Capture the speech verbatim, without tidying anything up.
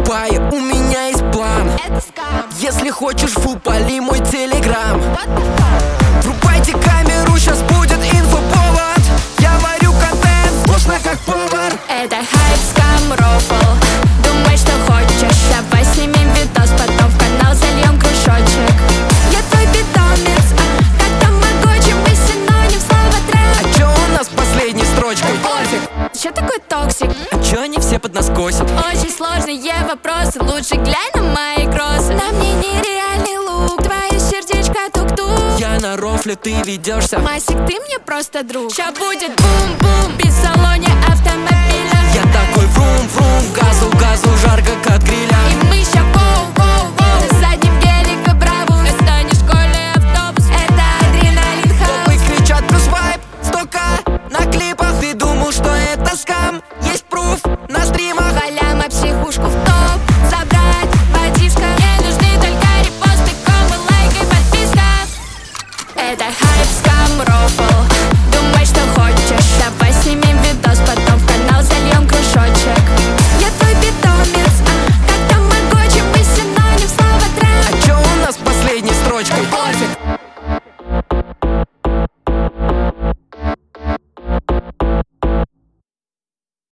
покупаю, у меня есть план. Если хочешь, фу, пали мой телеграм. Врубайте камеру, сейчас будет инфоповод. Я варю контент, вкусно как повар. Это хайп, скам, рофл. Думай, что хочешь, давай снимем видос, потом в канал зальем кружочек. Я твой питомец, а, как тамагочи, мы синоним слова трэп. А чё у нас с последней строчкой? Пофиг, чё такой токсик? А чё они все под нас косят? Очень сложные вопросы, лучше глянь на мои кроссы. На мне нереальный лук, твое сердечко тук-тук. Я на рофле, ты ведешься. Масик, ты мне просто друг. Ща будет бум-бум, без салоне автомобиля. Я такой врум-врум, газу-газу, жарко как гриля. И мы ща